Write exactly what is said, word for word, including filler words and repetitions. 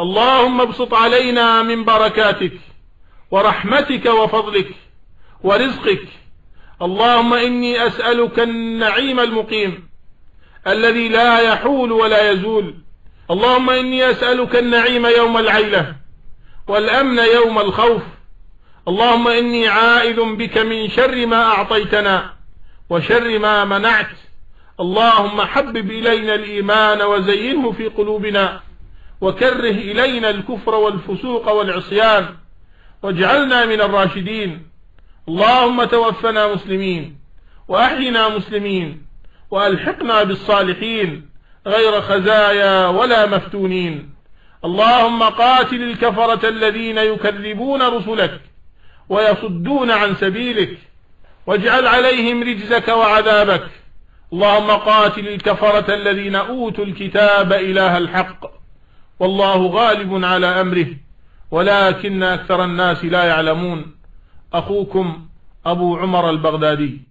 اللهم ابسط علينا من بركاتك ورحمتك وفضلك ورزقك. اللهم إني أسألك النعيم المقيم الذي لا يحول ولا يزول. اللهم إني أسألك النعيم يوم العيلة والأمن يوم الخوف. اللهم إني عائذ بك من شر ما أعطيتنا وشر ما منعت. اللهم حبب إلينا الإيمان وزينه في قلوبنا وكره إلينا الكفر والفسوق والعصيان واجعلنا من الراشدين. اللهم توفنا مسلمين وأحينا مسلمين وألحقنا بالصالحين غير خزايا ولا مفتونين. اللهم قاتل الكفرة الذين يكذبون رسلك ويصدون عن سبيلك واجعل عليهم رجزك وعذابك. اللهم قاتل الكفرة الذين أوتوا الكتاب إله الحق والله غالب على أمره ولكن أكثر الناس لا يعلمون. أخوكم أبو عمر البغدادي.